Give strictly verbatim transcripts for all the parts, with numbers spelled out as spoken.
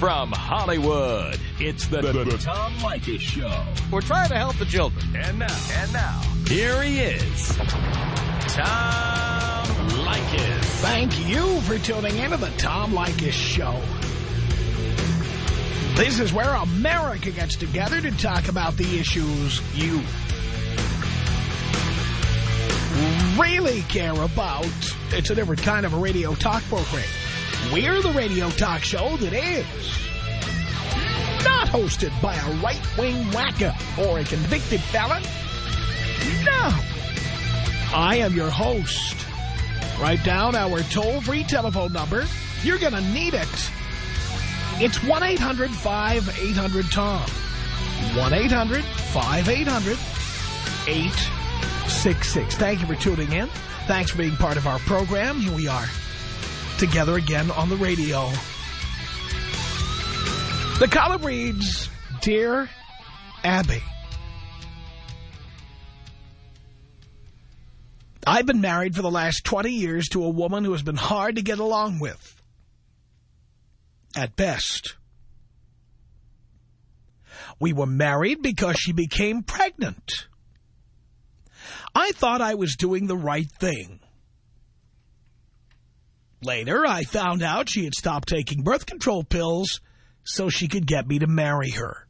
From Hollywood, it's the, the, the Tom Leykis Show. We're trying to help the children. And now, and now, here he is, Tom Leykis. Thank you for tuning in to the Tom Leykis Show. This is where America gets together to talk about the issues you really care about. It's a different kind of a radio talk program. We're the radio talk show that is not hosted by a right-wing whacker or a convicted felon. No. I am your host. Write down our toll-free telephone number. You're going to need it. It's one eight hundred five eight hundred Tom. one eight hundred five eight hundred eight six six. Thank you for tuning in. Thanks for being part of our program. Here we are, together again on the radio. The column reads, Dear Abby, I've been married for the last twenty years to a woman who has been hard to get along with. At best. We were married because she became pregnant. I thought I was doing the right thing. Later, I found out she had stopped taking birth control pills so she could get me to marry her.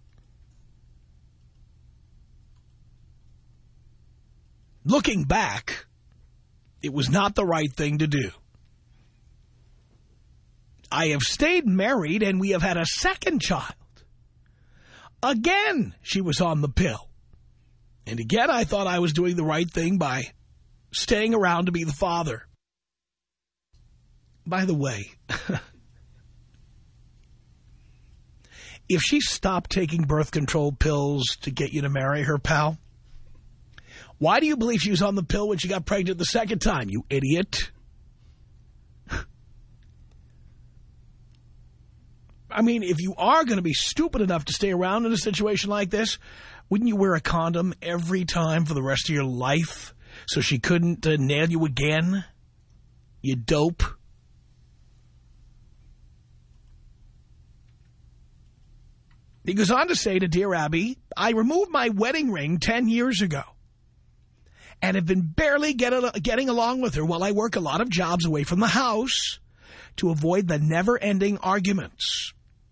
Looking back, it was not the right thing to do. I have stayed married and we have had a second child. Again, she was on the pill. And again, I thought I was doing the right thing by staying around to be the father. By the way, if she stopped taking birth control pills to get you to marry her, pal, why do you believe she was on the pill when she got pregnant the second time, you idiot? I mean, if you are going to be stupid enough to stay around in a situation like this, wouldn't you wear a condom every time for the rest of your life so she couldn't uh, nail you again? You dope. He goes on to say to Dear Abby, I removed my wedding ring ten years ago and have been barely get, getting along with her while I work a lot of jobs away from the house to avoid the never-ending arguments.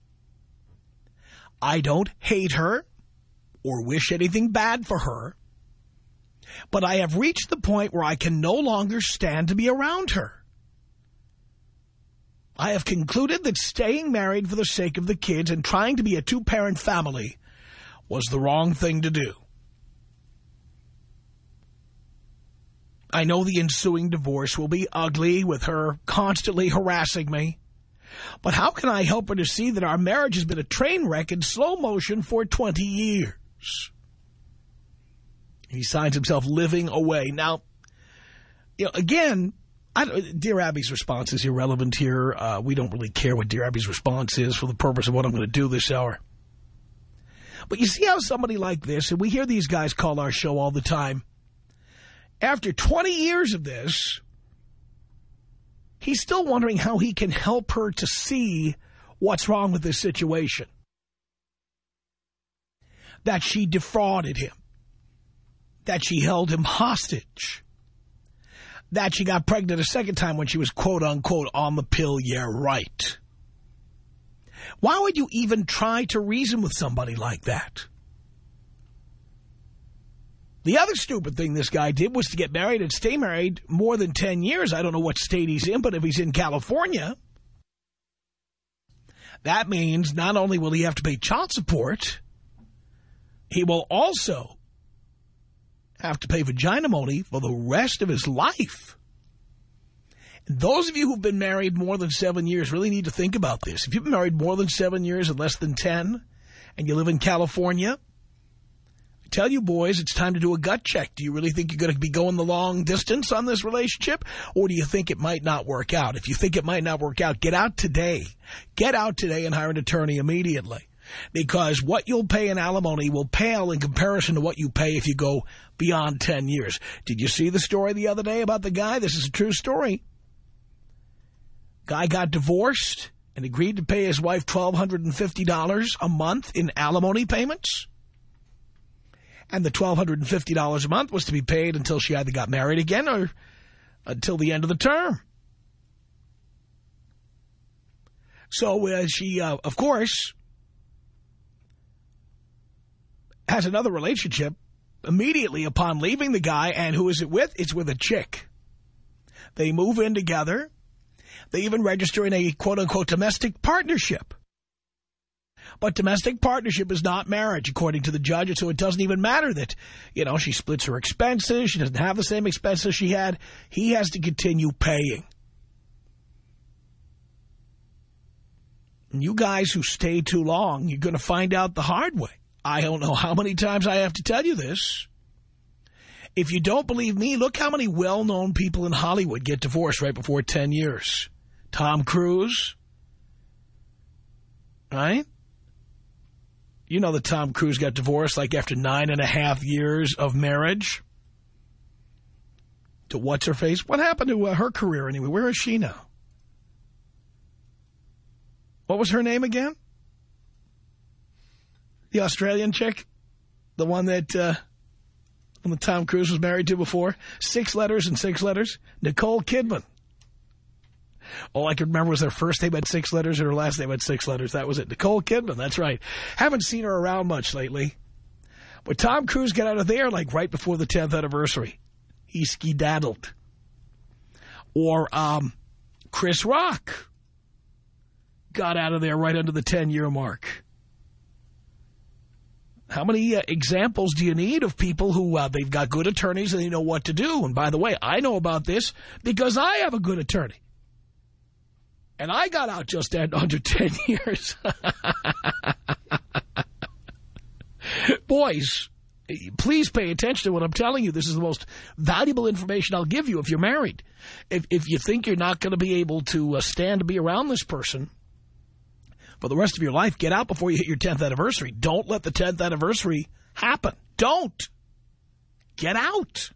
I don't hate her or wish anything bad for her, but I have reached the point where I can no longer stand to be around her. I have concluded that staying married for the sake of the kids and trying to be a two-parent family was the wrong thing to do. I know the ensuing divorce will be ugly with her constantly harassing me, but how can I help her to see that our marriage has been a train wreck in slow motion for twenty years? He signs himself living away. Now, you know, again, I, Dear Abby's response is irrelevant here. Uh, we don't really care what Dear Abby's response is for the purpose of what I'm going to do this hour. But you see how somebody like this, and we hear these guys call our show all the time, after twenty years of this, he's still wondering how he can help her to see what's wrong with this situation. That she defrauded him. That she held him hostage. That she got pregnant a second time when she was quote-unquote on the pill, yeah, right. Why would you even try to reason with somebody like that? The other stupid thing this guy did was to get married and stay married more than ten years. I don't know what state he's in, but if he's in California, that means not only will he have to pay child support, he will also have to pay vagina money for the rest of his life. And those of you who've been married more than seven years really need to think about this. If you've been married more than seven years and less than ten, and you live in California, tell you boys, it's time to do a gut check. Do you really think you're going to be going the long distance on this relationship? Or do you think it might not work out? If you think it might not work out, get out today. Get out today and hire an attorney immediately. Because what you'll pay in alimony will pale in comparison to what you pay if you go beyond ten years. Did you see the story the other day about the guy? This is a true story. Guy got divorced and agreed to pay his wife twelve fifty dollars a month in alimony payments. And the twelve fifty dollars a month was to be paid until she either got married again or until the end of the term. So uh, she, uh, of course, has another relationship immediately upon leaving the guy. And who is it with? It's with a chick. They move in together. They even register in a quote-unquote domestic partnership. But domestic partnership is not marriage, according to the judge, and so it doesn't even matter that, you know, she splits her expenses, she doesn't have the same expenses she had. He has to continue paying. And you guys who stay too long, you're going to find out the hard way. I don't know how many times I have to tell you this. If you don't believe me, look how many well-known people in Hollywood get divorced right before ten years. Tom Cruise, right? You know that Tom Cruise got divorced like after nine and a half years of marriage. To what's-her-face? What happened to uh, her career anyway? Where is she now? What was her name again? The Australian chick? The one that uh, one that Tom Cruise was married to before? Six letters and six letters? Nicole Kidman. All I can remember was their first name had six letters and her last name had six letters. That was it. Nicole Kidman, that's right. Haven't seen her around much lately. But Tom Cruise got out of there like right before the tenth anniversary. He skedaddled. Or um, Chris Rock got out of there right under the ten-year mark. How many uh, examples do you need of people who uh, they've got good attorneys and they know what to do? And by the way, I know about this because I have a good attorney. And I got out just at under ten years. Boys, please pay attention to what I'm telling you. This is the most valuable information I'll give you if you're married. If, if you think you're not going to be able to uh, stand to be around this person for the rest of your life, get out before you hit your tenth anniversary. Don't let the tenth anniversary happen. Don't. Get out.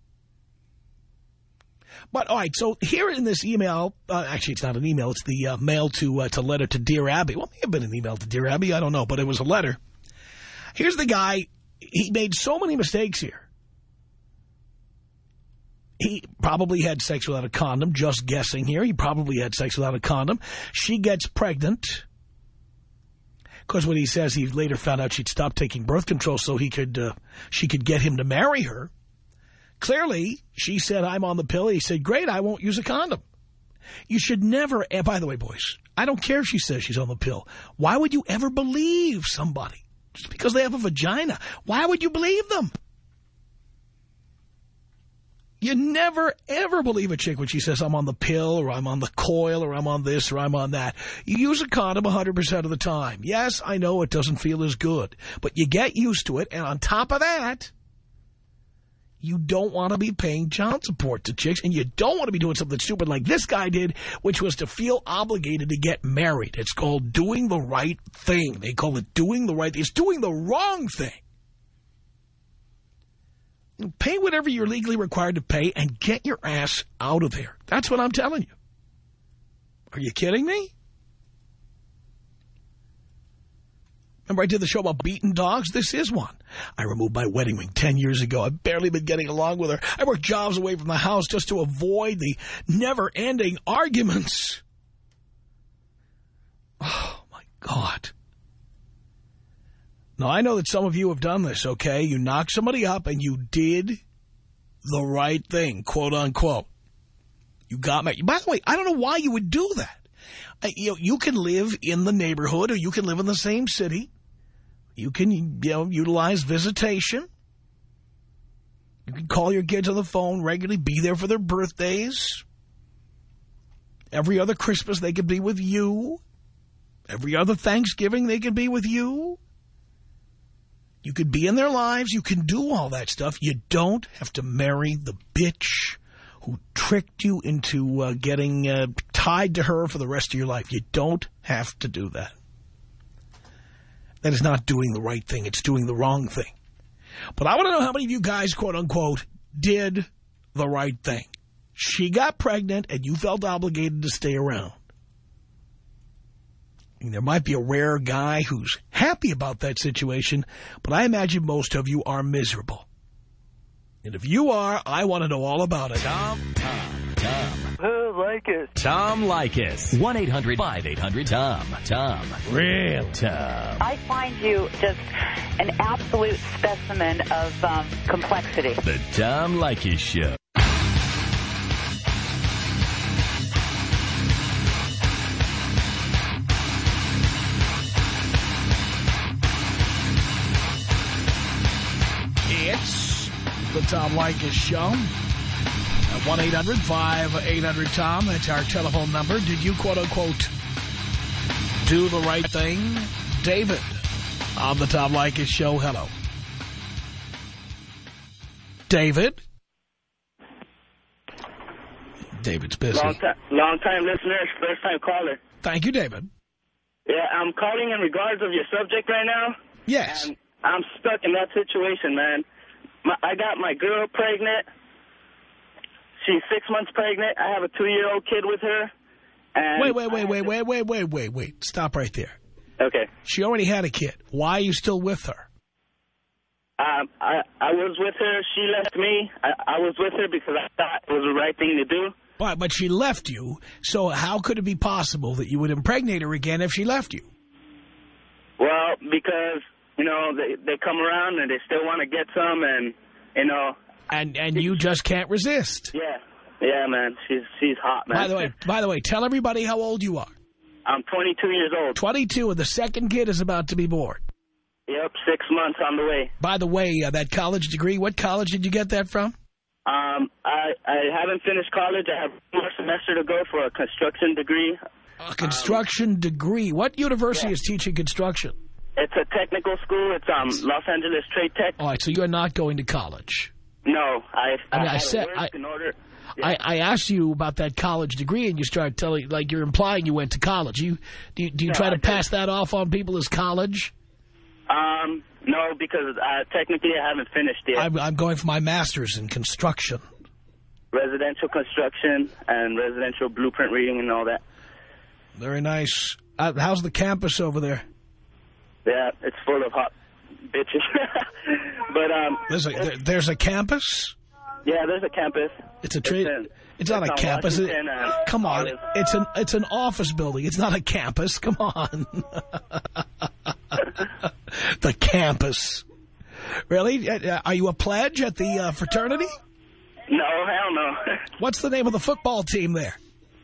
But, all right, so here in this email, uh, actually it's not an email, it's the uh, mail to uh, to letter to Dear Abby. Well, it may have been an email to Dear Abby, I don't know, but it was a letter. Here's the guy, he made so many mistakes here. He probably had sex without a condom, just guessing here. He probably had sex without a condom. She gets pregnant. Because what he says, he later found out she'd stopped taking birth control so he could, uh, she could get him to marry her. Clearly, she said, I'm on the pill. He said, great, I won't use a condom. You should never, and by the way, boys, I don't care if she says she's on the pill. Why would you ever believe somebody? Just because they have a vagina. Why would you believe them? You never, ever believe a chick when she says, I'm on the pill, or I'm on the coil, or I'm on this, or I'm on that. You use a condom one hundred percent of the time. Yes, I know it doesn't feel as good, but you get used to it, and on top of that, you don't want to be paying child support to chicks, and you don't want to be doing something stupid like this guy did, which was to feel obligated to get married. It's called doing the right thing. They call it doing the right thing. It's doing the wrong thing. Pay whatever you're legally required to pay and get your ass out of there. That's what I'm telling you. Are you kidding me? Remember I did the show about beaten dogs? This is one. I removed my wedding ring ten years ago. I've barely been getting along with her. I worked jobs away from the house just to avoid the never-ending arguments. Oh, my God. Now, I know that some of you have done this, okay? You knocked somebody up and you did the right thing, quote unquote. You got married. By the way, I don't know why you would do that. You know, you can live in the neighborhood or you can live in the same city. You can, you know, utilize visitation. You can call your kids on the phone regularly, be there for their birthdays. Every other Christmas they could be with you. Every other Thanksgiving they could be with you. You could be in their lives. You can do all that stuff. You don't have to marry the bitch who tricked you into uh, getting uh, tied to her for the rest of your life. You don't have to do that. That is not doing the right thing. It's doing the wrong thing. But I want to know how many of you guys, quote unquote, did the right thing. She got pregnant and you felt obligated to stay around. There might be a rare guy who's happy about that situation, but I imagine most of you are miserable. And if you are, I want to know all about it. Tom, Tom, Tom. Who Leykis? Tom Leykis. one eight hundred five eight hundred Tom. Tom. Real Tom. I find you just an absolute specimen of um, complexity. The Tom Leykis Show. It's the Tom Leykis Show. At one eight hundred five eight hundred Tom. That's our telephone number. Did you, quote-unquote, do the right thing? David on the Tom Leykis Show. Hello. David? David's busy. Long time, long time listener, first time caller. Thank you, David. Yeah, I'm calling in regards of your subject right now. Yes. And I'm stuck in that situation, man. My, I got my girl pregnant. She's six months pregnant. I have a two-year-old kid with her. And wait, wait, wait, wait, wait, wait, wait, wait, wait. Stop right there. Okay. She already had a kid. Why are you still with her? Um, I, I was with her. She left me. I, I was with her because I thought it was the right thing to do. But, but she left you, so how could it be possible that you would impregnate her again if she left you? Well, because, you know, they, they come around and they still want to get some and, you know. And and you just can't resist. Yeah. Yeah, man. She's she's hot, man. By the way, by the way, tell everybody how old you are. I'm twenty-two years old. twenty-two, and the second kid is about to be born. Yep, six months on the way. By the way, uh, that college degree, what college did you get that from? Um, I, I haven't finished college. I have one more semester to go for a construction degree. A construction um, degree. What university yeah. is teaching construction? It's a technical school. It's um Los Angeles Trade Tech. All right, so you're not going to college. No, I. I mean, I, I said I. In order, yeah. I, I asked you about that college degree, and you started telling, like, you're implying you went to college. You do you, do you no, try to I pass that off on people as college? Um, no, because uh, technically I haven't finished yet. I'm, I'm going for my master's in construction. Residential construction and residential blueprint reading and all that. Very nice. Uh, how's the campus over there? Yeah, it's full of hot bitches. But um, there's a there, there's a campus. Yeah, there's a campus. It's a trade. It's, it's not a campus. It, come on, it, it's an it's an office building. It's not a campus. Come on. The campus. Really? Are you a pledge at the uh, fraternity? No, hell no. What's the name of the football team there?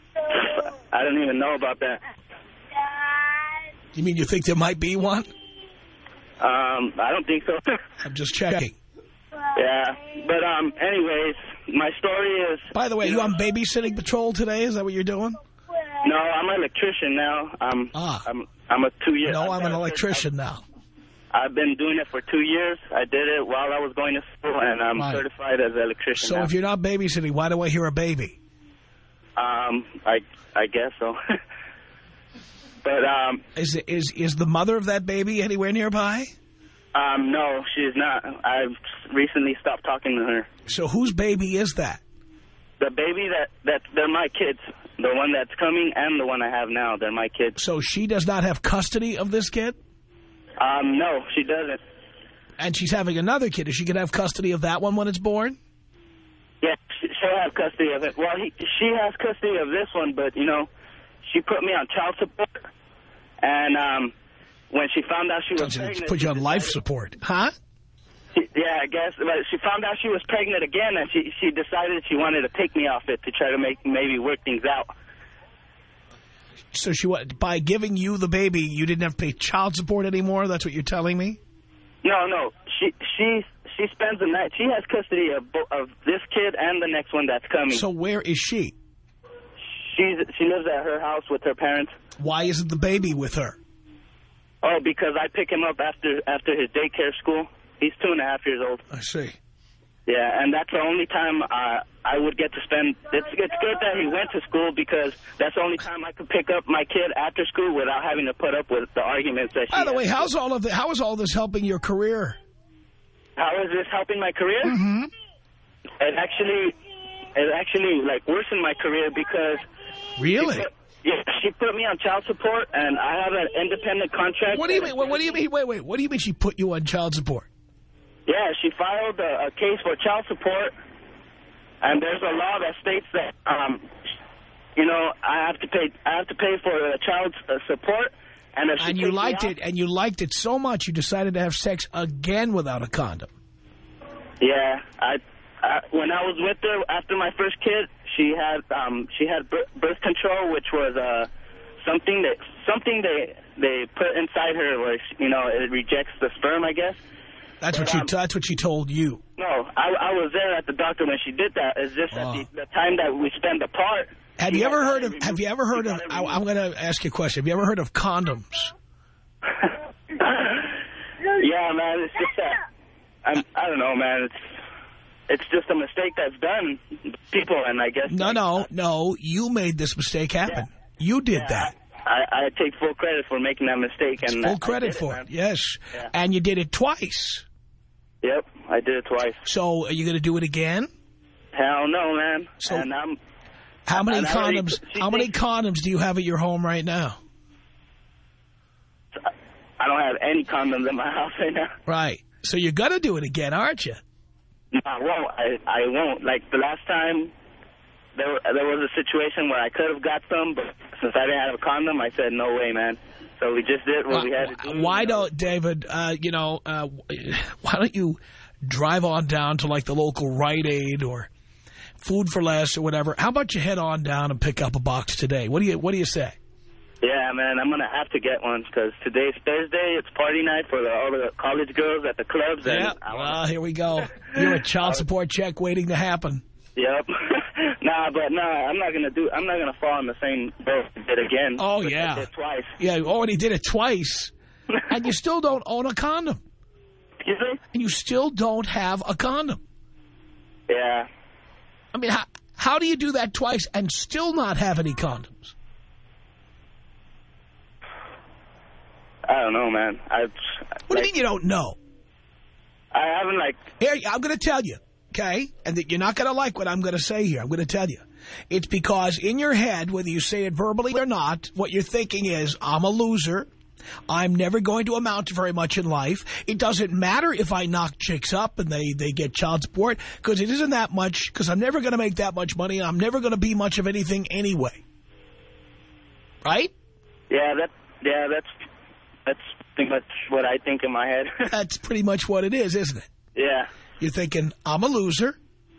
I don't even know about that. You mean you think there might be one? Um, I don't think so. I'm just checking. Yeah, but um, anyways, my story is... By the way, you, you know, on babysitting patrol today? Is that what you're doing? No, I'm an electrician now. I'm, ah. I'm, I'm a two-year... No, I'm an electrician now. I've been doing it for two years. I did it while I was going to school, and I'm right. certified as an electrician So now. if you're not babysitting, why do I hear a baby? Um, I I guess so. But um, is is is the mother of that baby anywhere nearby? Um, no, she's not. I've recently stopped talking to her. So whose baby is that? The baby that that they're my kids. The one that's coming and the one I have now. They're my kids. So she does not have custody of this kid? Um, no, she doesn't. And she's having another kid. Is she going to have custody of that one when it's born? Yeah, she'll have custody of it. Well, he, she has custody of this one, but, you know, she put me on child support. And um, when she found out she was Don't pregnant... put you on decided, life support. Huh? She, yeah, I guess. But she found out she was pregnant again, and she, she decided she wanted to take me off it to try to make maybe work things out. So she by giving you the baby, you didn't have to pay child support anymore? That's what you're telling me? No, no. She she she spends the night. She has custody of of this kid and the next one that's coming. So where is she? She's she lives at her house with her parents. Why isn't the baby with her? Oh, because I pick him up after after his daycare school. He's two and a half years old. I see. Yeah, and that's the only time uh, I would get to spend... It's, it's good that he went to school because that's the only time I could pick up my kid after school without having to put up with the arguments that she By the way, has. how's all of the, how is all this helping your career? How is this helping my career? Mm-hmm. It actually, it actually, like, worsened my career because... Really? Because, Yeah, she put me on child support, and I have an independent contract. What do you mean? What, what do you mean? Wait, wait. What do you mean she put you on child support? Yeah, she filed a, a case for child support, and there's a law that states that, um, you know, I have to pay. I have to pay for the child's uh, support, and if she and you liked out, it, and you liked it so much, you decided to have sex again without a condom. Yeah, I, I when I was with her after my first kid, she had um she had birth control, which was uh something that something they they put inside her, where you know it rejects the sperm, I guess. That's but, what she. um, That's what she told you. No, I, I was there at the doctor when she did that. It's just oh. that the, the time that we spend apart. Have you ever heard of? Have you ever heard of? I, I'm going to ask you a question. Have you ever heard of condoms? Yeah, man. It's just that. I'm, I don't know, man. It's it's just a mistake that's done, people, and I guess. No, like, no, uh, no. You made this mistake happen. Yeah. You did yeah, that. I, I take full credit for making that mistake. It's and full I, credit I for it, it. Yes, yeah. And you did it twice. Yep, I did it twice. So are you going to do it again? Hell no, man. So and I'm, how many and already, condoms? How many condoms do you have at your home right now? I don't have any condoms in my house right now. Right. So you're going to do it again, aren't you? No, I won't. I, I won't. Like the last time, there there was a situation where I could have got some, but since I didn't have a condom, I said no way, man. So we just did what why, we had to do. Why don't, David, uh, you know, uh, why don't you drive on down to like the local Rite Aid or Food for Less or whatever? How about you head on down and pick up a box today? What do you What do you say? Yeah, man, I'm going to have to get one because today's Thursday. It's party night for the, all the college girls at the clubs. And yeah, I well, here we go. You're a child support check waiting to happen. Yep. Nah, but nah, I'm not going to do, I'm not going to fall in the same boat I did again. Oh, yeah. I did twice. Yeah, you already did it twice. And you still don't own a condom. Excuse me? And you still don't have a condom. Yeah. I mean, how, how do you do that twice and still not have any condoms? I don't know, man. I. What like, do you mean you don't know? I haven't, like... Here, I'm going to tell you, okay? And that you're not going to like what I'm going to say here. I'm going to tell you. It's because in your head, whether you say it verbally or not, what you're thinking is, I'm a loser. I'm never going to amount to very much in life. It doesn't matter if I knock chicks up and they, they get child support, because it isn't that much, because I'm never going to make that much money. I'm never going to be much of anything anyway. Right? Yeah, that, yeah, that's... That's pretty much what I think in my head. That's pretty much what it is, isn't it? Yeah. You're thinking, I'm a loser.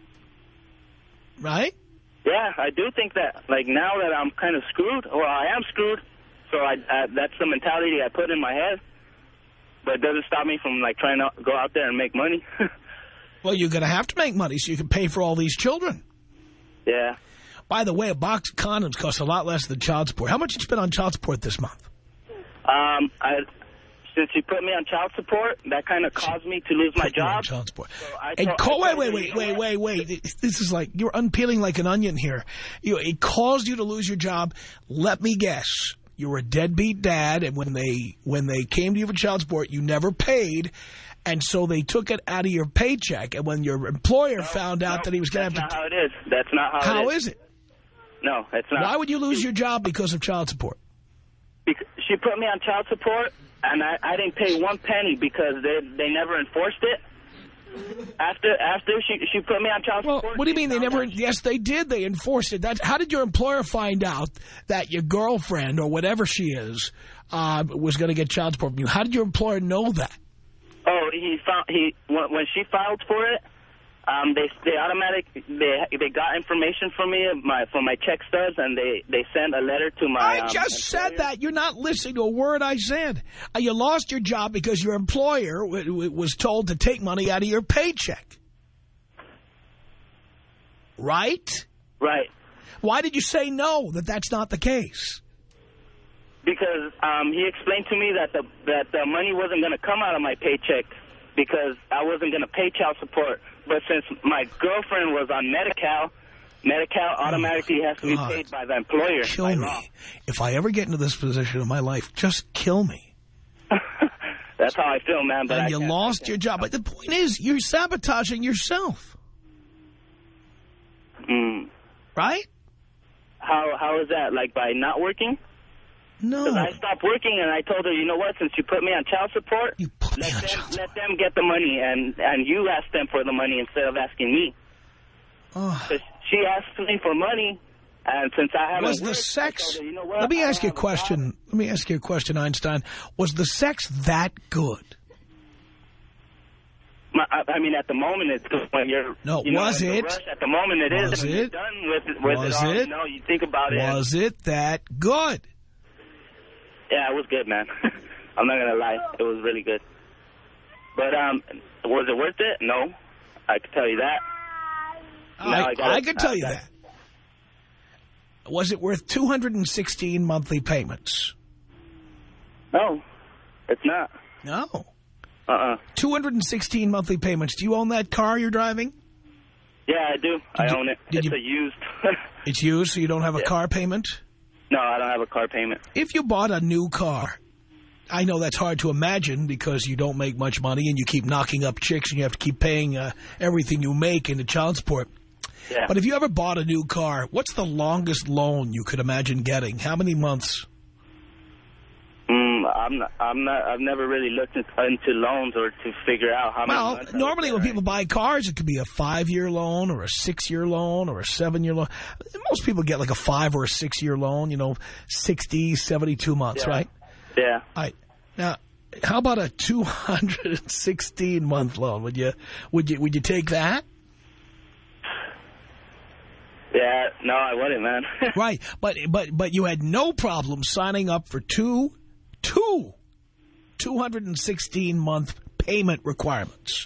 Right? Yeah, I do think that, like, now that I'm kind of screwed, well, I am screwed, so I, I, that's the mentality I put in my head. But it doesn't stop me from, like, trying to go out there and make money. Well, you're going to have to make money so you can pay for all these children. Yeah. By the way, a box of condoms costs a lot less than child support. How much did you spend on child support this month? Um, I, since you put me on child support, that kind of caused me to lose my job. Child support. So I and told, co I wait, wait, wait, wait, wait, wait. This is like, you're unpeeling like an onion here. You know, it caused you to lose your job. Let me guess. You were a deadbeat dad, and when they when they came to you for child support, you never paid, and so they took it out of your paycheck. And when your employer no, found out no, that he was going to have to... That's not how it is. That's not how, how it is. is it? No, it's not. Why would you lose your job because of child support? Because she put me on child support, and I, I didn't pay one penny because they they never enforced it. After after she she put me on child well, support. What do you mean they never? Out. Yes, they did. They enforced it. That's how did your employer find out that your girlfriend or whatever she is uh, was going to get child support from you? How did your employer know that? Oh, he found he when, when she filed for it. Um, they they automatic they they got information from me my from my check stubs, and they they sent a letter to my. I um, just employer. said that. You're not listening to a word I said. Uh, you lost your job because your employer w w was told to take money out of your paycheck. Right? Right. Why did you say no? That that's not the case. Because um, he explained to me that the that the money wasn't going to come out of my paycheck because I wasn't going to pay child support. But since my girlfriend was on Medi-Cal, Medi-Cal automatically oh, has to be God. paid by the employer. Kill by me. law. If I ever get into this position in my life, just kill me. That's how I feel, man. But and I you can't, lost your job. But the point is, you're sabotaging yourself. Mm. Right? How how is that? Like by not working? No. Because I stopped working and I told her, you know what? Since you put me on child support, You put me let on them child let them get the money and and you ask them for the money instead of asking me. Oh. Because she asked me for money, and since I haven't Was the worked, sex... I told her, you know what? Let me I ask don't you a have question. job. Let me ask you a question, Einstein. Was the sex that good? My, I, I mean, at the moment, it's good when you're... No, you know, was in the it? rush, at the moment, it is. Was When you're it? done with, with Was it all, it? you know, you think about it. Was it that good? Yeah, it was good, man. I'm not going to lie. It was really good. But um, was it worth it? No. I can tell you that. I, I, gotta, I can tell I you gotta, that. Was it worth two hundred sixteen monthly payments? No, it's not. No. Uh-uh. two hundred sixteen monthly payments. Do you own that car you're driving? Yeah, I do. I you- own it. did It's you- a used. It's used, so you don't have a Yeah. car payment? No, I don't have a car payment. If you bought a new car, I know that's hard to imagine because you don't make much money and you keep knocking up chicks and you have to keep paying uh, everything you make into child support. Yeah. But if you ever bought a new car, what's the longest loan you could imagine getting? How many months? Mm, I'm not, I'm not, I've never really looked into, into loans or to figure out how Well, many months I normally would when get, people buy cars, it could be a five-year loan or a six-year loan or a seven-year loan. Most people get like a five- or a six-year loan, you know, sixty, seventy-two months, Yeah. right? Yeah. All right. Now, how about a two hundred sixteen month loan? Would you, would you, would you take that? Yeah, no, I wouldn't, man. Right. But, but, but you had no problem signing up for two, two two hundred sixteen month payment requirements.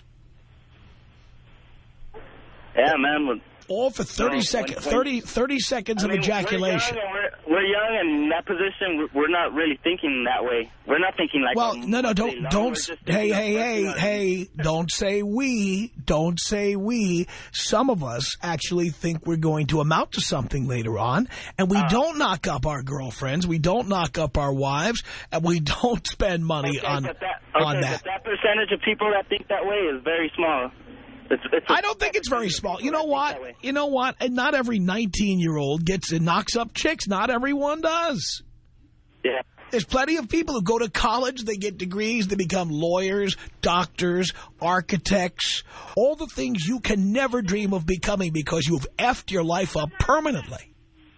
Yeah, man. Well, All for thirty No, seconds, when- thirty, thirty seconds I of mean, ejaculation. We're young, and we're, we're young, and in that position, we're, we're not really thinking that way. We're not thinking like... Well, um, no, no, monthly don't, loan. don't, We're just hey, thinking of hey, hey, working on- hey, don't say we, don't say we. Some of us actually think we're going to amount to something later on, and we Uh, don't knock up our girlfriends, we don't knock up our wives, and we don't spend money Okay, on, but that, okay, on that. but that percentage of people that think that way is very small. It's, it's a- I don't think it's very small. You know what? You know what? And not every nineteen-year-old gets and knocks up chicks. Not everyone does. Yeah. There's plenty of people who go to college, they get degrees, they become lawyers, doctors, architects, all the things you can never dream of becoming because you've effed your life up permanently.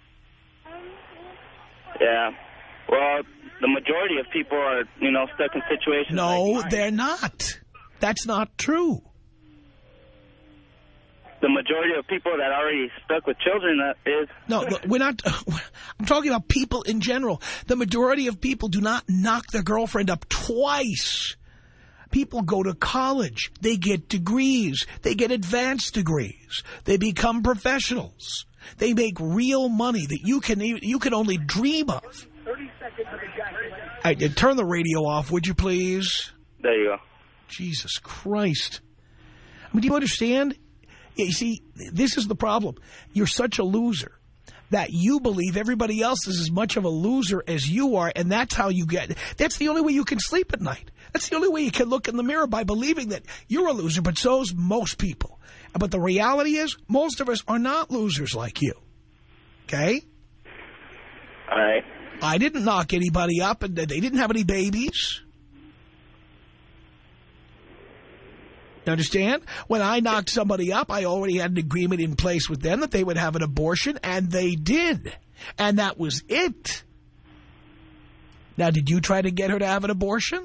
Yeah. Well, the majority of people are, you know, stuck in situations No, like mine. they're not. That's not true. The majority of people that are already stuck with children uh, is... No, look, we're not. I'm talking about people in general. The majority of people do not knock their girlfriend up twice. People go to college. They get degrees. They get advanced degrees. They become professionals. They make real money that you can you can only dream of. thirty seconds of ejaculation. All right, turn the radio off, would you please? There you go. Jesus Christ. I mean, do you understand? You see, this is the problem. You're such a loser that you believe everybody else is as much of a loser as you are, and that's how you get... That's the only way you can sleep at night. That's the only way you can look in the mirror, by believing that you're a loser, but so's most people. But the reality is, most of us are not losers like you. Okay? All right. I didn't knock anybody up, and they didn't have any babies. You understand? When I knocked somebody up, I already had an agreement in place with them that they would have an abortion, and they did. And that was it. Now, did you try to get her to have an abortion?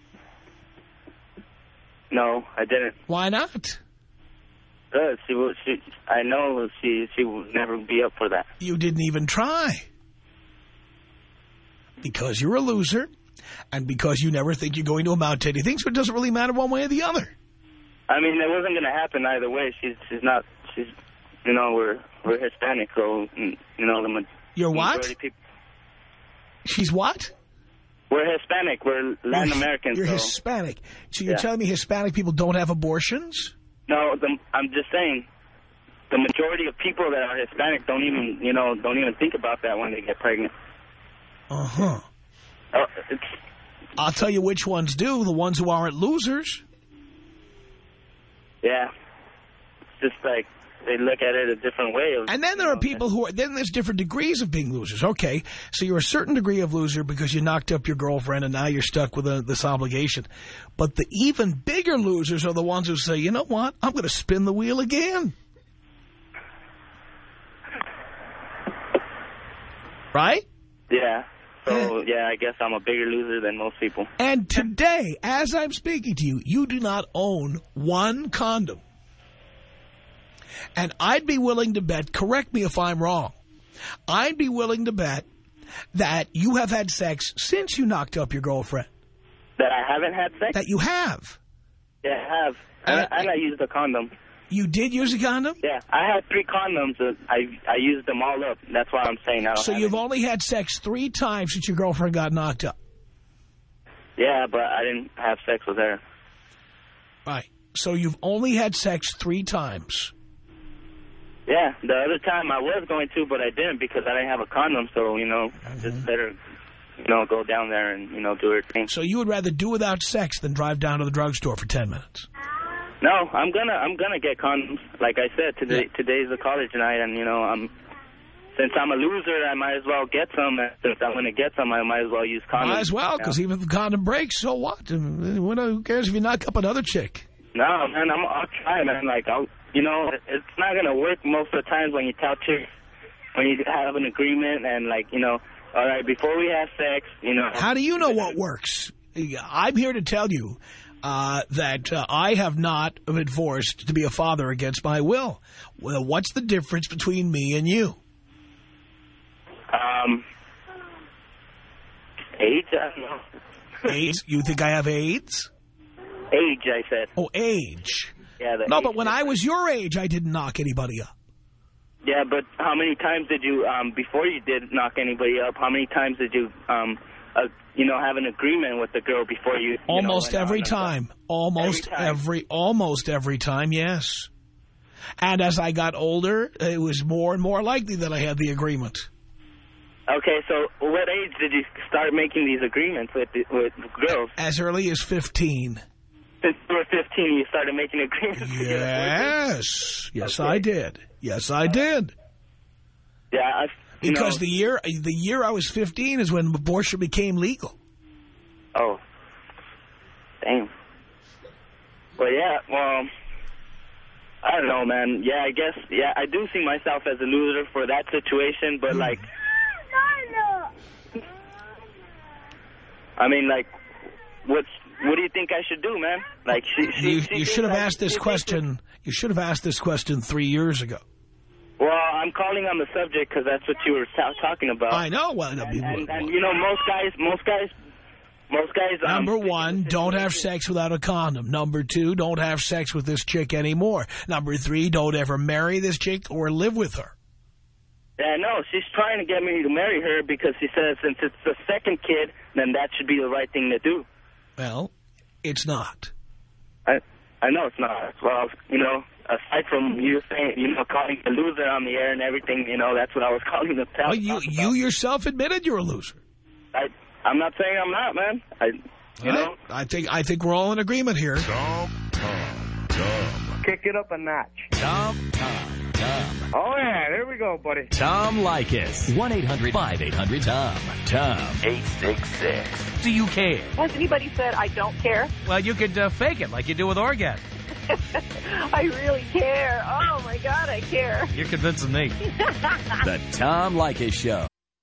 No, I didn't. Why not? Uh, she, will- she, I know she, she will never be up for that. You didn't even try. Because you're a loser, and because you never think you're going to amount to anything, so it doesn't really matter one way or the other. I mean, it wasn't going to happen either way. She's she's not, she's, you know, we're we're Hispanic, so, you know, the ma- You're what? majority of people, She's what? we're Hispanic, we're Latin You're- American. You're so. Hispanic. So you're Yeah. telling me Hispanic people don't have abortions? No, the, I'm just saying, the majority of people that are Hispanic don't even, you know, don't even think about that when they get pregnant. Uh-huh. Oh, it's, I'll tell you which ones do, the ones who aren't losers. yeah. It's just like, they look at it a different way. Of, and then there know, are people who are, then there's different degrees of being losers. Okay, so you're a certain degree of loser because you knocked up your girlfriend and now you're stuck with a, this obligation. But the even bigger losers are the ones who say, you know what, I'm going to spin the wheel again. Right? Yeah. So, yeah, I guess I'm a bigger loser than most people. And today, as I'm speaking to you, you do not own one condom. And I'd be willing to bet, correct me if I'm wrong, I'd be willing to bet that you have had sex since you knocked up your girlfriend. That I haven't had sex? That you have. Yeah, I have. And, uh, and I used a condom. You did use a condom? Yeah, I had three condoms. Uh, I I used them all up. That's why I'm saying I don't So have you've any. only had sex three times since your girlfriend got knocked up? Yeah, but I didn't have sex with her. Right. So you've only had sex three times? Yeah, the other time I was going to, but I didn't because I didn't have a condom. So, you know, mm-hmm. just better, you know, go down there and, you know, do her thing. So you would rather do without sex than drive down to the drugstore for ten minutes? No, I'm gonna I'm gonna get condoms. Like I said, today yeah. today's a college night, and you know, I'm since I'm a loser, I might as well get some. And since I'm gonna get some, I might as well use condoms. Might as well, because even if the condom breaks, so what? Who cares if you knock up another chick? No, man, I'm, I'll try, man. Like I'll, you know, it's not gonna work most of the times when you tell chicks when you have an agreement and like you know, all right, before we have sex, you know. How do you know what works? I'm here to tell you. Uh, that uh, I have not been forced to be a father against my will. Well, what's the difference between me and you? Um, age, I don't know. AIDS? You think I have AIDS? Age, I said. Oh, age. Yeah. The no, age but when I was your age, I didn't knock anybody up. Yeah, but how many times did you, um, before you did knock anybody up, how many times did you, um, uh, you know, have an agreement with the girl before you... you almost know, every time. Almost every, time. every, almost every time, yes. And as I got older, it was more and more likely that I had the agreement. Okay, so what age did you start making these agreements with, with girls? As early as fifteen. Since you were fifteen, you started making agreements? Yes. Yes, okay. I did. Yes, I did. Yeah, I... You because know, the year the year I was fifteen is when abortion became legal. Oh, damn. Well, yeah, well, I don't know, man. Yeah, I guess, yeah, I do see myself as a loser for that situation, but, mm. like, I mean, like, what's, what do you think I should do, man? Like, she, she, you, she you should have like, asked this question. You should have asked this question three years ago. Well, I'm calling on the subject because that's what you were talking about. I know. Well, and, I mean, and, and, you know, most guys, most guys, most guys... Um, Number one, don't have sex without a condom. Number two, don't have sex with this chick anymore. Number three, don't ever marry this chick or live with her. Yeah, no, she's trying to get me to marry her because she says since it's the second kid, then that should be the right thing to do. Well, it's not. I I know it's not. Well, you know... Aside from you saying, you know, calling a loser on the air and everything, you know, that's what I was calling the tell. Well, you you yourself admitted you're a loser. I I'm not saying I'm not, man. I you right. know. I think I think we're all in agreement here. Tom, Tom, Tom. Kick it up a notch. Tom, Tom, Tom. Oh yeah, there we go, buddy. Tom Leykis. one eight hundred five eight hundred Tom. Tom. eight six six. Do you care? Has anybody said I don't care? Well, you could uh, fake it like you do with orgasm. I really care. Oh, my God, I care. You're convincing me. The Tom Leykis Show.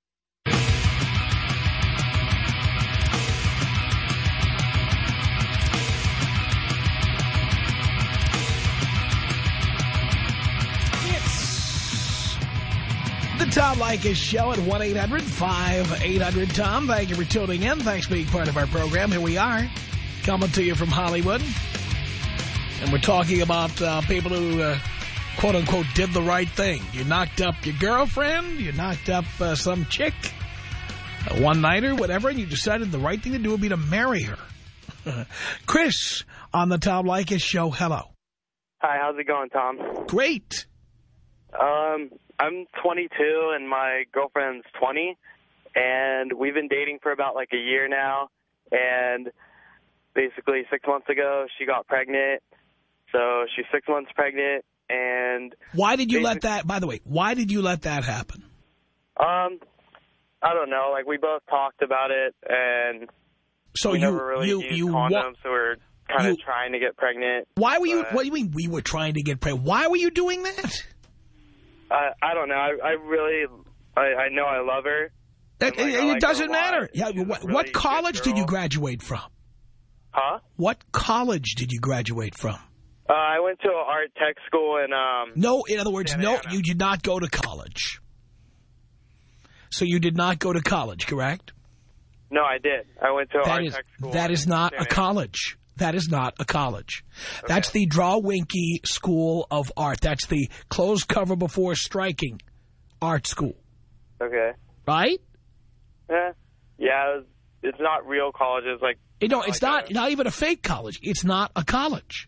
It's the Tom Leykis Show at one eight hundred five eight hundred Tom. Thank you for tuning in. Thanks for being part of our program. Here we are, coming to you from Hollywood. And we're talking about uh, people who, uh, quote-unquote, did the right thing. You knocked up your girlfriend, you knocked up uh, some chick, a one-nighter, whatever, and you decided the right thing to do would be to marry her. Chris, on the Tom Leykis Show, hello. Hi, how's it going, Tom? Great. Um, I'm twenty-two, and my girlfriend's twenty, and we've been dating for about, like, a year now, and basically six months ago, she got pregnant. So she's six months pregnant, And why did you let that, by the way, why did you let that happen? Um, I don't know. Like, we both talked about it, and so we you, never really you, used you, condoms, so we were kind of you, trying to get pregnant. Why were you, what do you mean we were trying to get pregnant? Why were you doing that? I, I don't know. I, I really, I, I know I love her. It, like, it like doesn't matter. Yeah, She's what, really what college did you graduate from? Huh? What college did you graduate from? Uh, I went to an art tech school in... Um, no, in other words, Santa no, Ana. you did not go to college. So you did not go to college, correct? No, I did. I went to an that art is, tech school. That is not Santa a college. That is not a college. Okay. That's the Draw-Winky School of Art. That's the closed cover before striking art school. Okay. Right? Yeah. Yeah, it was, it's not real college. It's like... You know, it's like not a, not even a fake college. It's not a college.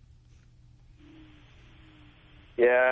Yeah.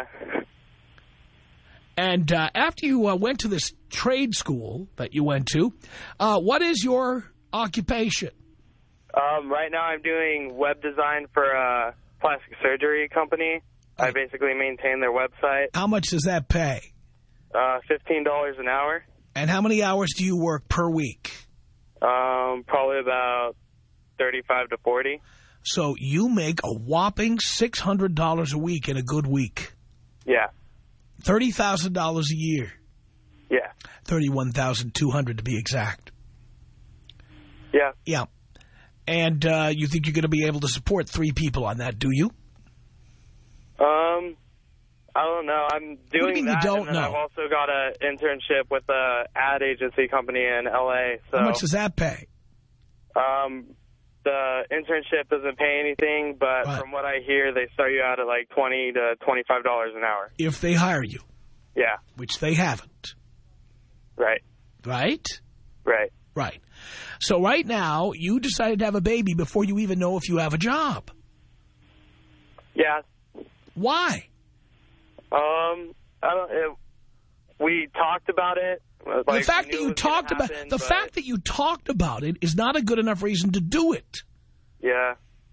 And uh, after you uh, went to this trade school that you went to, uh, what is your occupation? Um, right now I'm doing web design for a plastic surgery company. I basically maintain their website. How much does that pay? Uh, fifteen dollars an hour. And how many hours do you work per week? Um, probably about thirty-five to forty. So you make a whopping six hundred dollars a week in a good week. Yeah. thirty thousand dollars a year. Yeah. thirty-one thousand two hundred dollars to be exact. Yeah. Yeah. And uh, you think you're going to be able to support three people on that, do you? Um, I don't know. I'm doing what do you mean that, you don't and then know? I've also got an internship with a ad agency company in L A. So, how much does that pay? Um, the internship doesn't pay anything, but right. from what I hear, they start you out at like twenty to twenty-five dollars an hour. If they hire you. Yeah. Which they haven't. Right. Right? Right. Right. So right now, you decided to have a baby before you even know if you have a job. Yeah. Why? Um, I don't. It, we talked about it. Like, the fact that you talked about happen, the but... fact that you talked about it is not a good enough reason to do it. Yeah.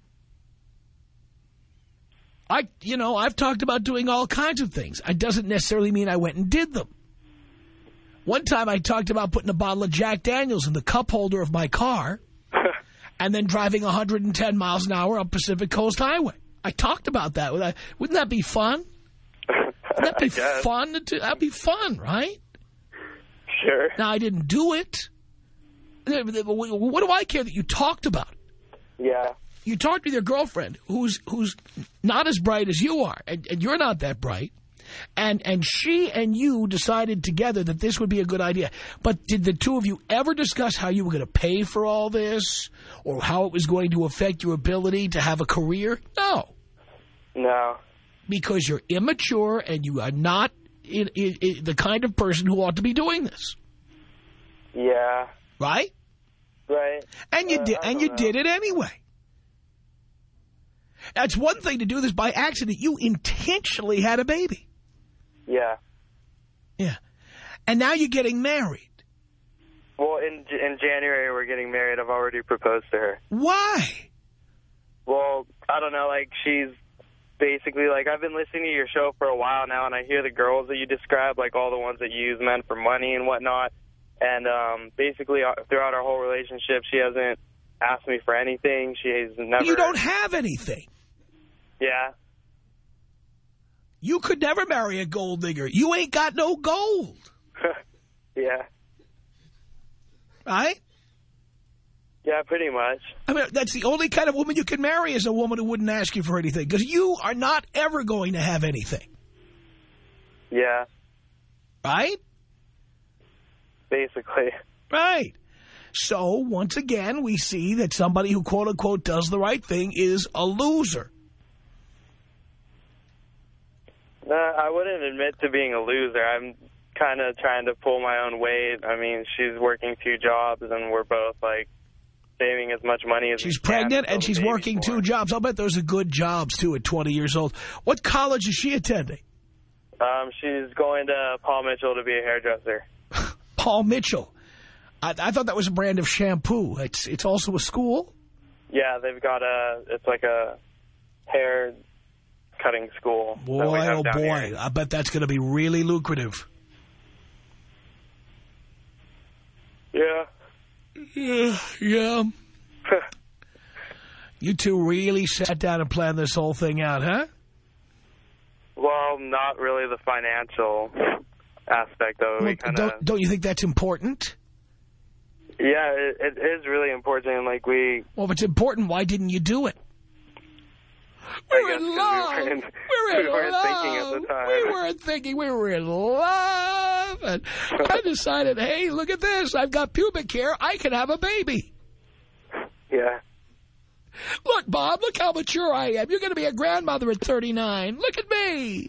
I, you know, I've talked about doing all kinds of things. It doesn't necessarily mean I went and did them. One time I talked about putting a bottle of Jack Daniels in the cup holder of my car and then driving one hundred ten miles an hour up Pacific Coast Highway. I talked about that. Wouldn't that be fun? Wouldn't that be fun? To do? That'd be fun, right? Sure. Now, I didn't do it. What do I care that you talked about it? Yeah. You talked with your girlfriend who's who's not as bright as you are, and, and you're not that bright. And and she and you decided together that this would be a good idea. But did the two of you ever discuss how you were going to pay for all this or how it was going to affect your ability to have a career? No. No. Because you're immature and you are not in, in, in the kind of person who ought to be doing this. Yeah. Right? Right. And you uh, did and you know. did it anyway. That's one thing to do this by accident. You intentionally had a baby. Yeah. Yeah. And now you're getting married. Well, in in January, we're getting married. I've already proposed to her. Why? Well, I don't know. Like, she's basically, like, I've been listening to your show for a while now, and I hear the girls that you describe, like all the ones that use men for money and whatnot. And um, basically, throughout our whole relationship, she hasn't asked me for anything. She has never... You don't have anything. Yeah. You could never marry a gold digger. You ain't got no gold. Yeah. Right? Yeah, pretty much. I mean, that's the only kind of woman you can marry is a woman who wouldn't ask you for anything. Because you are not ever going to have anything. Yeah. Right? Basically. Right. So, once again, we see that somebody who, quote-unquote, does the right thing is a loser. No, I wouldn't admit to being a loser. I'm kind of trying to pull my own weight. I mean, she's working two jobs, and we're both, like, saving as much money as She's we can pregnant, and until she's the baby's working two born. jobs. I'll bet those are good jobs, too, at twenty years old. What college is she attending? Um, she's going to Paul Mitchell to be a hairdresser. Paul Mitchell. I, I thought that was a brand of shampoo. It's it's also a school? Yeah, they've got a, it's like a hair cutting school. that we Boy, have oh down boy, here. I bet that's going to be really lucrative. Yeah. Yeah, yeah. You two really sat down and planned this whole thing out, huh? Well, not really the financial aspect of it. Well, We kind don't, of. don't you think that's important? Yeah, it, it is really important. Like we. Well, if it's important, why didn't you do it? We were guess in 'cause love. we were in- We were in we weren't love. thinking at the time. We weren't thinking. We were in love. And I decided, hey, look at this. I've got pubic hair. I can have a baby. Yeah. Look, Bob, look how mature I am. You're going to be a grandmother at thirty-nine. Look at me.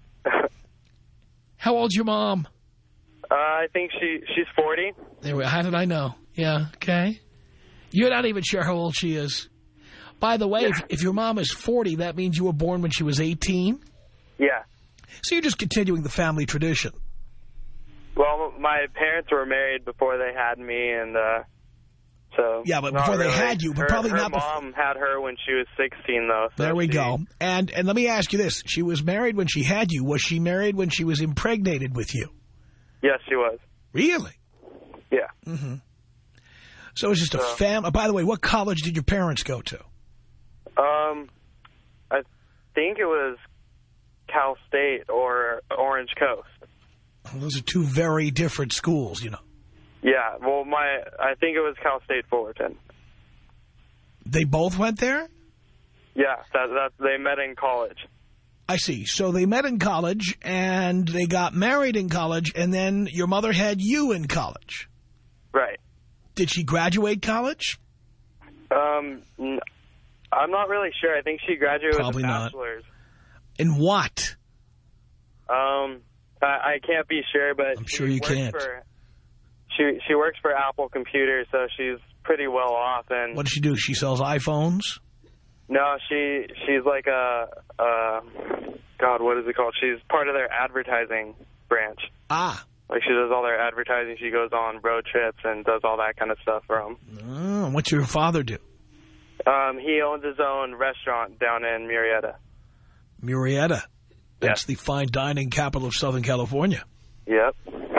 How old's your mom? Uh, I think she she's forty. There we, how did I know? Yeah, okay. You're not even sure how old she is. By the way, Yeah. if, if your mom is forty, that means you were born when she was eighteen? Yeah. So you're just continuing the family tradition. Well, my parents were married before they had me, and uh, so Yeah, but not before they really. had you, but her, probably her not before. mom had her when she was sixteen, though. So There we she- go. And and let me ask you this. She was married when she had you. Was she married when she was impregnated with you? Yes, she was. Really? Yeah. Mm-hmm. So it's just a Uh, family. By the way, what college did your parents go to? Um, I think it was Cal State or Orange Coast. Those are two very different schools, you know. Yeah. Well, my I think it was Cal State Fullerton. They both went there? Yeah, that that they met in college. I see. So they met in college, and they got married in college, and then your mother had you in college. Right. Did she graduate college? Um, n- I'm not really sure. I think she graduated Probably with a not. bachelor's. In what? Um, I, I can't be sure, but I'm she sure you works can't. For, she she works for Apple Computers, so she's pretty well off. And What does she do? She sells iPhones? no, she she's like a, a God, what is it called? She's part of their advertising branch. Ah. Like she does all their advertising. She goes on road trips and does all that kind of stuff for them. Oh, what's your father do? Um, he owns his own restaurant down in Murrieta. Murrieta. That's Yeah. the fine dining capital of Southern California. Yep.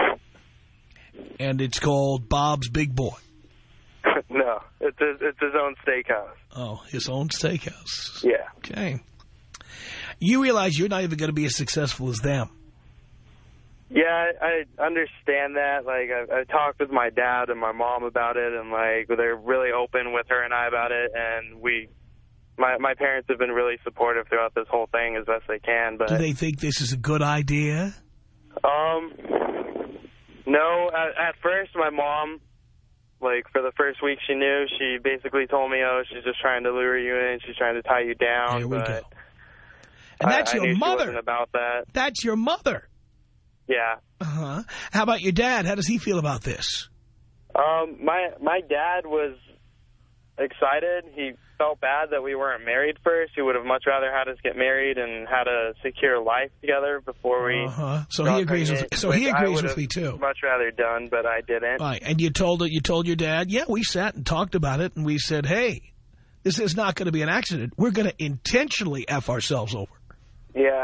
And it's called Bob's Big Boy. No, it's his, it's his own steakhouse. Oh, his own steakhouse. Yeah. Okay. You realize you're not even going to be as successful as them. Yeah, I, I understand that. Like, I've, I've talked with my dad and my mom about it, and, like, they're really open with her and I about it, and we, my my parents have been really supportive throughout this whole thing as best they can, but... Do they think this is a good idea? Um, no, at, at first, my mom, like, for the first week she knew, she basically told me, oh, she's just trying to lure you in, she's trying to tie you down, There we but go. And that's I, your I knew mother. She wasn't about that. That's your mother. Yeah. Uh-huh. How about your dad? How does he feel about this? Um, my my dad was excited. He felt bad that we weren't married first. He would have much rather had us get married and had a secure life together before we. Uh-huh. So got he agrees with pregnant, so he which I agrees would with have me too. Much rather done, but I didn't. Right. And you told you told your dad, yeah, we sat and talked about it, and we said, hey, this is not going to be an accident. We're going to intentionally F ourselves over. Yeah.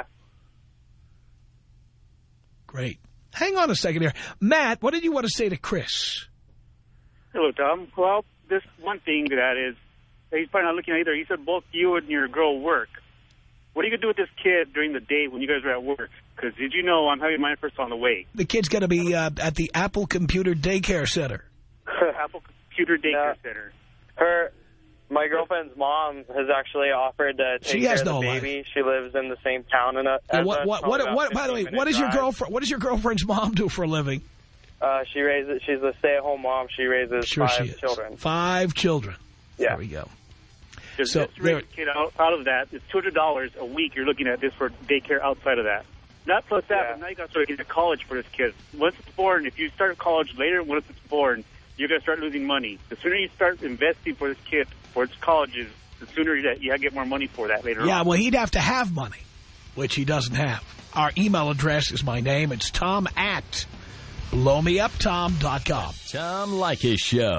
Great. Hang on a second here. Matt, what did you want to say to Chris? Hello, Tom. Well, this one thing that is, he's probably not looking at either. He said both you and your girl work. What are you going to do with this kid during the day when you guys are at work? Because did you know I'm having mine first on the way? The kid's going to be uh, at the Apple Computer Daycare Center. Apple Computer Daycare Yeah. Center. Her, my girlfriend's mom has actually offered to take She care has of the no baby. She lives in the same town and And what, what, what, what, by the way, what is your girlfriend? What does your girlfriend's mom do for a living? Uh, she raises. She's a stay-at-home mom. She raises Sure five she is. children. Five children. Yeah. There we go. Just So, to raise a kid out, out of that, it's two hundred dollars a week you're looking at this for daycare outside of that. Not plus that, Yeah. but now you got to start getting to college for this kid. Once it's born, if you start college later, once it's born, you're going to start losing money. The sooner you start investing for this kid, for its colleges, the sooner that you get more money for that later Yeah, on. well, he'd have to have money, which he doesn't have. Our email address is my name. It's Tom at blow me up tom dot com. Tom Leykis Show.